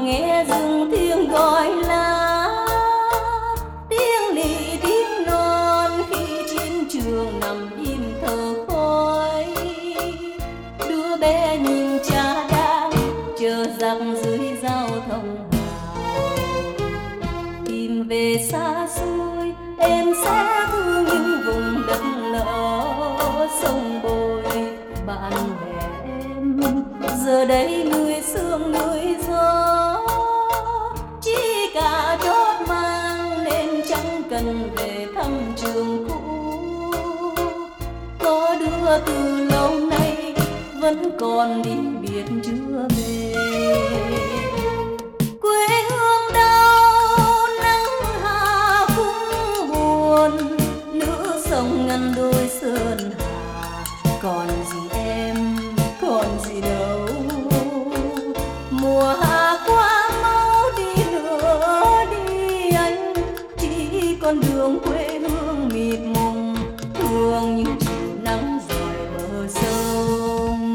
nghe rừng tiếng gọi lá, tiếng lỵ tiếng non khi chiến trường nằm im thở khói. Đứa bé nhìn cha đang chờ giặc dưới giao thông hào. Tìm về xa xôi em sẽ thương những vùng đất lỡ sông bồi. Bạn bè em giờ đây người sương người gió, chỉ cả chót mang nên chẳng cần về thăm trường cũ. Có đứa từ lâu nay vẫn còn đi biệt chưa về. Quê hương đau nắng hà cũng buồn, nữ sông ngăn đôi sơn hà. Còn gì em, còn gì đâu, mùa hạ qua mau đi nữa đi anh. Chỉ con đường quê hương mịt mùng, thương những chiều nắng dọi bờ sông.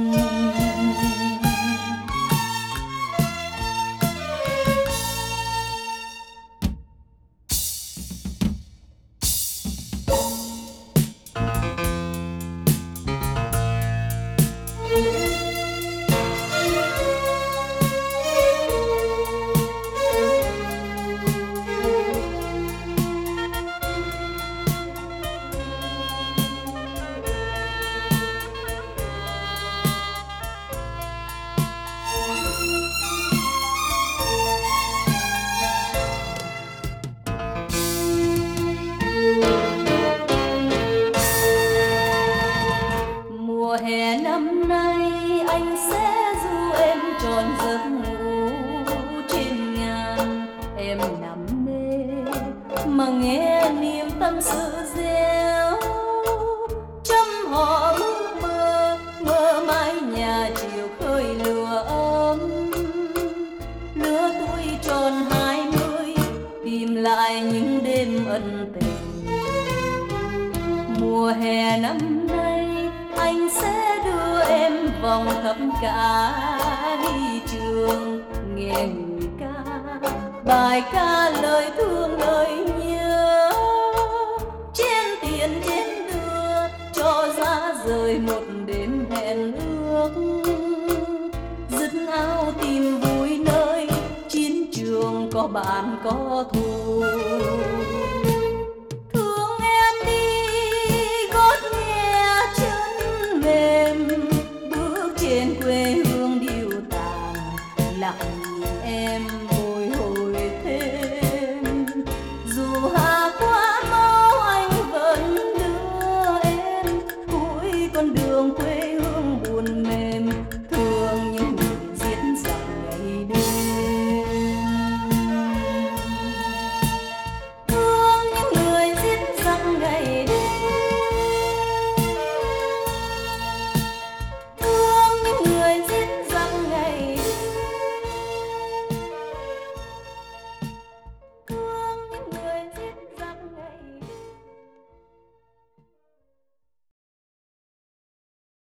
Mùa hè năm nay anh sẽ du em tròn giấc ngủ trên ngàn. Em nằm mê mà nghe niềm tâm sự réo, trăm họ ước mơ mơ mãi nhà chiều khơi lửa ấm. Lứa tuổi tròn 20 tìm lại những đêm ân tình. Mùa hè năm nay anh sẽ đưa em vòng khắp cả đi trường, nghe người ca bài ca lời thương lời nhớ. Trên tiền trên đưa cho ra rời một đêm hẹn ước, dứt áo tìm vui nơi chiến trường có bạn có thù.